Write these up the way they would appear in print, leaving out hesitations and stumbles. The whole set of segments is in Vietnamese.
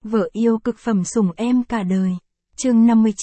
Vợ yêu cực phẩm sủng em cả đời. Chương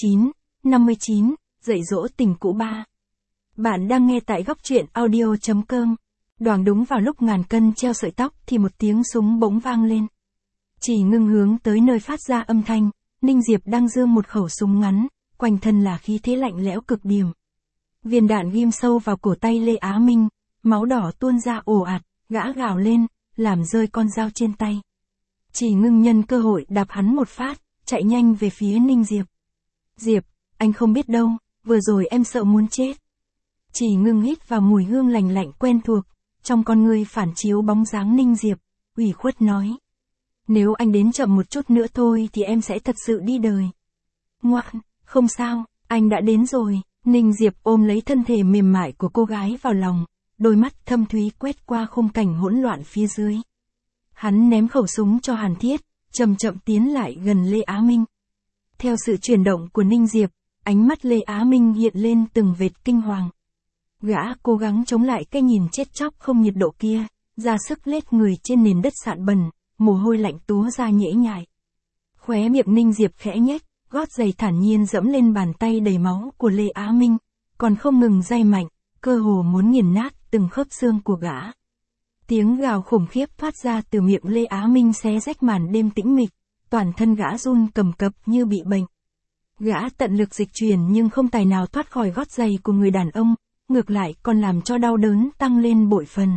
59, dạy dỗ tình cũ 3. Bạn đang nghe tại góc truyện audio.com. Đoàng đúng vào lúc ngàn cân treo sợi tóc thì một tiếng súng bỗng vang lên. Chỉ ngưng hướng tới nơi phát ra âm thanh, Ninh Diệp đang giương một khẩu súng ngắn, quanh thân là khí thế lạnh lẽo cực điểm. Viên đạn ghim sâu vào cổ tay Lê Á Minh, máu đỏ tuôn ra ồ ạt, gã gào lên, làm rơi con dao trên tay. Chỉ ngưng nhân cơ hội đạp hắn một phát, chạy nhanh về phía Ninh Diệp. Diệp, anh không biết đâu, vừa rồi em sợ muốn chết. Chỉ ngưng hít vào mùi hương lành lạnh quen thuộc, trong con người phản chiếu bóng dáng Ninh Diệp, ủy khuất nói. Nếu anh đến chậm một chút nữa thôi thì em sẽ thật sự đi đời. Ngoan, không sao, anh đã đến rồi. Ninh Diệp ôm lấy thân thể mềm mại của cô gái vào lòng, đôi mắt thâm thúy quét qua khung cảnh hỗn loạn phía dưới. Hắn ném khẩu súng cho Hàn Thiết, chậm chậm tiến lại gần Lê Á Minh. Theo sự chuyển động của Ninh Diệp, ánh mắt Lê Á Minh hiện lên từng vệt kinh hoàng. Gã cố gắng chống lại cái nhìn chết chóc không nhiệt độ kia, ra sức lết người trên nền đất sạn bẩn, mồ hôi lạnh túa ra nhễ nhại. Khóe miệng Ninh Diệp khẽ nhếch, gót giày thản nhiên dẫm lên bàn tay đầy máu của Lê Á Minh, còn không ngừng day mạnh, cơ hồ muốn nghiền nát từng khớp xương của gã. Tiếng gào khủng khiếp thoát ra từ miệng Lê Á Minh xé rách màn đêm tĩnh mịch, toàn thân gã run cầm cập như bị bệnh. Gã tận lực dịch chuyển nhưng không tài nào thoát khỏi gót giày của người đàn ông, ngược lại còn làm cho đau đớn tăng lên bội phần.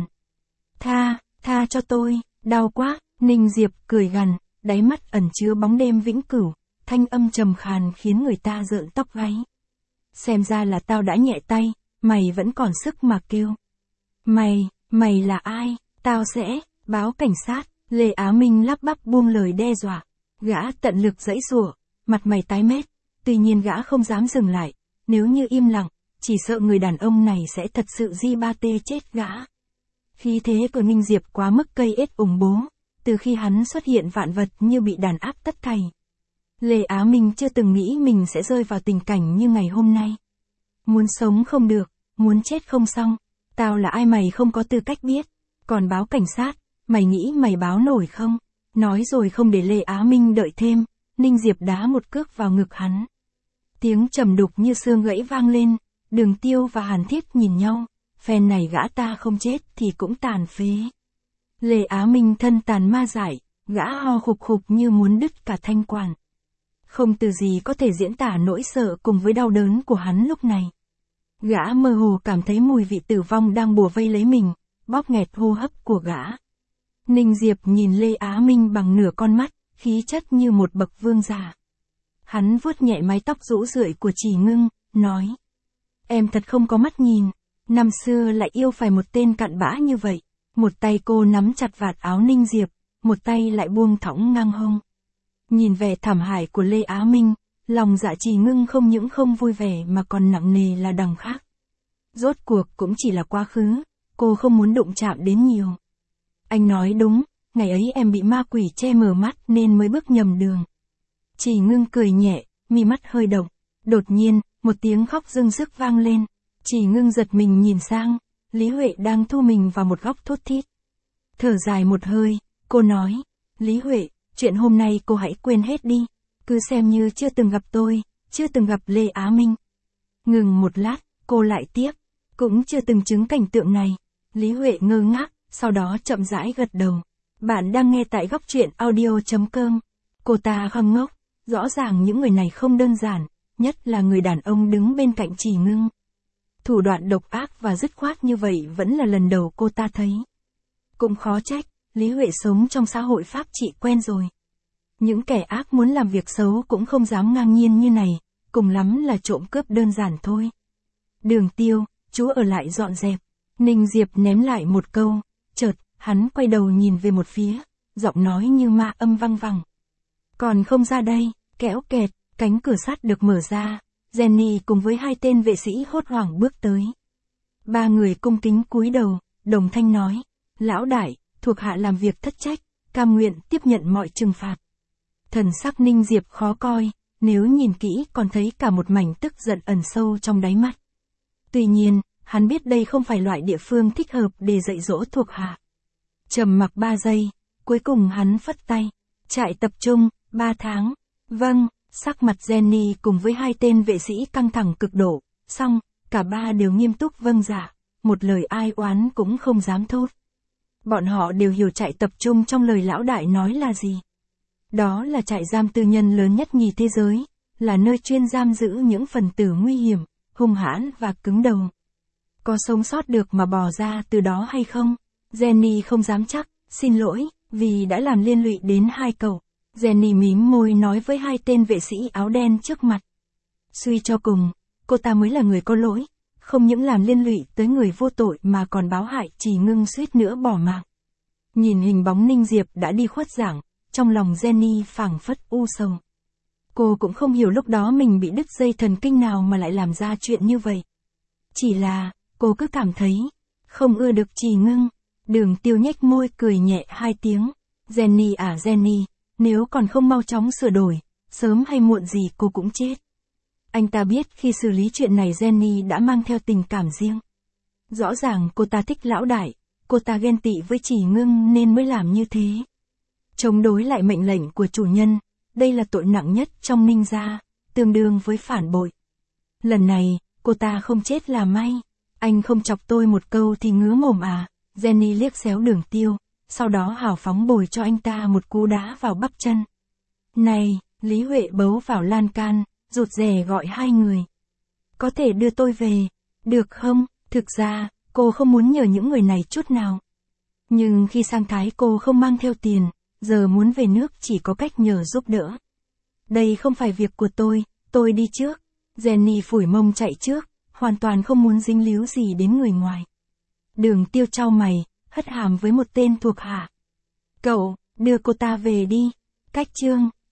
Tha cho tôi, đau quá. Ninh Diệp cười gằn, đáy mắt ẩn chứa bóng đêm vĩnh cửu, thanh âm trầm khàn khiến người ta rợn tóc gáy. Xem ra là tao đã nhẹ tay, mày vẫn còn sức mà kêu. Mày là ai? Tao sẽ báo cảnh sát. Lê Á Minh lắp bắp buông lời đe dọa. Gã tận lực giãy giụa, mặt mày tái mét, tuy nhiên gã không dám dừng lại, nếu như im lặng, chỉ sợ người đàn ông này sẽ thật sự di ba tê chết gã. Khí thế của Ninh Diệp quá mức cây ết ủng bố, từ khi hắn xuất hiện vạn vật như bị đàn áp tất thảy. Lê Á Minh chưa từng nghĩ mình sẽ rơi vào tình cảnh như ngày hôm nay. Muốn sống không được, muốn chết không xong, tao là ai mày không có tư cách biết, còn báo cảnh sát, mày nghĩ mày báo nổi không? Nói rồi không để Lê Á Minh đợi thêm, Ninh Diệp đá một cước vào ngực hắn. Tiếng trầm đục như xương gãy vang lên, Đường Tiêu và Hàn Thiết nhìn nhau, phen này gã ta không chết thì cũng tàn phế. Lê Á Minh thân tàn ma dại, gã ho khục khục như muốn đứt cả thanh quản. Không từ gì có thể diễn tả nỗi sợ cùng với đau đớn của hắn lúc này. Gã mơ hồ cảm thấy mùi vị tử vong đang bủa vây lấy mình, bóp nghẹt hô hấp của gã. Ninh Diệp nhìn Lê Á Minh bằng nửa con mắt, khí chất như một bậc vương giả. Hắn vuốt nhẹ mái tóc rũ rượi của Chỉ Ngưng, nói. Em thật không có mắt nhìn, năm xưa lại yêu phải một tên cặn bã như vậy. Một tay cô nắm chặt vạt áo Ninh Diệp, một tay lại buông thõng ngang hông. Nhìn vẻ thảm hại của Lê Á Minh, lòng dạ Chỉ Ngưng không những không vui vẻ mà còn nặng nề là đằng khác. Rốt cuộc cũng chỉ là quá khứ, cô không muốn đụng chạm đến nhiều. Anh nói đúng, ngày ấy em bị ma quỷ che mờ mắt nên mới bước nhầm đường. Chỉ Ngưng cười nhẹ, mi mắt hơi động. Đột nhiên, một tiếng khóc rưng rức vang lên. Chỉ Ngưng giật mình nhìn sang, Lý Huệ đang thu mình vào một góc thút thít. Thở dài một hơi, cô nói, Lý Huệ, chuyện hôm nay cô hãy quên hết đi, cứ xem như chưa từng gặp tôi, chưa từng gặp Lê Á Minh. Ngừng một lát, cô lại tiếp, cũng chưa từng chứng cảnh tượng này. Lý Huệ ngơ ngác, sau đó chậm rãi gật đầu. Bạn đang nghe tại góc truyện audio.com. Cô ta khăng ngốc, rõ ràng những người này không đơn giản, nhất là người đàn ông đứng bên cạnh Chỉ Ngưng. Thủ đoạn độc ác và dứt khoát như vậy vẫn là lần đầu cô ta thấy. Cũng khó trách, Lý Huệ sống trong xã hội pháp trị quen rồi. Những kẻ ác muốn làm việc xấu cũng không dám ngang nhiên như này, cùng lắm là trộm cướp đơn giản thôi. Đường Tiêu, chú ở lại dọn dẹp. Ninh Diệp ném lại một câu, chợt, hắn quay đầu nhìn về một phía, giọng nói như ma âm vang vẳng. Còn không ra đây, kéo kẹt, cánh cửa sắt được mở ra. Jenny cùng với hai tên vệ sĩ hốt hoảng bước tới. Ba người cung kính cúi đầu, đồng thanh nói, lão đại, thuộc hạ làm việc thất trách, cam nguyện tiếp nhận mọi trừng phạt. Thần sắc Ninh Diệp khó coi, nếu nhìn kỹ còn thấy cả một mảnh tức giận ẩn sâu trong đáy mắt. Tuy nhiên, hắn biết đây không phải loại địa phương thích hợp để dạy dỗ thuộc hạ. Trầm mặc 3 giây, cuối cùng hắn phất tay, trại tập trung, 3 tháng. Vâng, sắc mặt Jenny cùng với hai tên vệ sĩ căng thẳng cực độ, xong, cả ba đều nghiêm túc vâng dạ, một lời ai oán cũng không dám thốt. Bọn họ đều hiểu trại tập trung trong lời lão đại nói là gì. Đó là trại giam tư nhân lớn nhất nhì thế giới, là nơi chuyên giam giữ những phần tử nguy hiểm, hung hãn và cứng đầu. Có sống sót được mà bò ra từ đó hay không? Jenny không dám chắc, xin lỗi, vì đã làm liên lụy đến hai cậu. Jenny mím môi nói với hai tên vệ sĩ áo đen trước mặt. Suy cho cùng, cô ta mới là người có lỗi, không những làm liên lụy tới người vô tội mà còn báo hại Chỉ Ngưng suýt nữa bỏ mạng. Nhìn hình bóng Ninh Diệp đã đi khuất dạng, trong lòng Jenny phảng phất u sầu. Cô cũng không hiểu lúc đó mình bị đứt dây thần kinh nào mà lại làm ra chuyện như vậy. Chỉ là, cô cứ cảm thấy, không ưa được Chỉ Ngưng. Đường Tiêu nhếch môi cười nhẹ hai tiếng. Jenny à Jenny, nếu còn không mau chóng sửa đổi, sớm hay muộn gì cô cũng chết. Anh ta biết khi xử lý chuyện này Jenny đã mang theo tình cảm riêng. Rõ ràng cô ta thích lão đại, cô ta ghen tị với Chỉ Ngưng nên mới làm như thế. Chống đối lại mệnh lệnh của chủ nhân, đây là tội nặng nhất trong Ninh gia, tương đương với phản bội. Lần này, cô ta không chết là may. Anh không chọc tôi một câu thì ngứa mồm à? Jenny liếc xéo Đường Tiêu, sau đó hào phóng bồi cho anh ta một cú đá vào bắp chân. Này, Lý Huệ bấu vào lan can, rụt rè gọi hai người. Có thể đưa tôi về, được không? Thực ra, cô không muốn nhờ những người này chút nào. Nhưng khi sang Thái cô không mang theo tiền, giờ muốn về nước chỉ có cách nhờ giúp đỡ. Đây không phải việc của tôi đi trước. Jenny phủi mông chạy trước, hoàn toàn không muốn dính líu gì đến người ngoài. Đường Tiêu chau mày, hất hàm với một tên thuộc hạ. Cậu, đưa cô ta về đi. Cách chương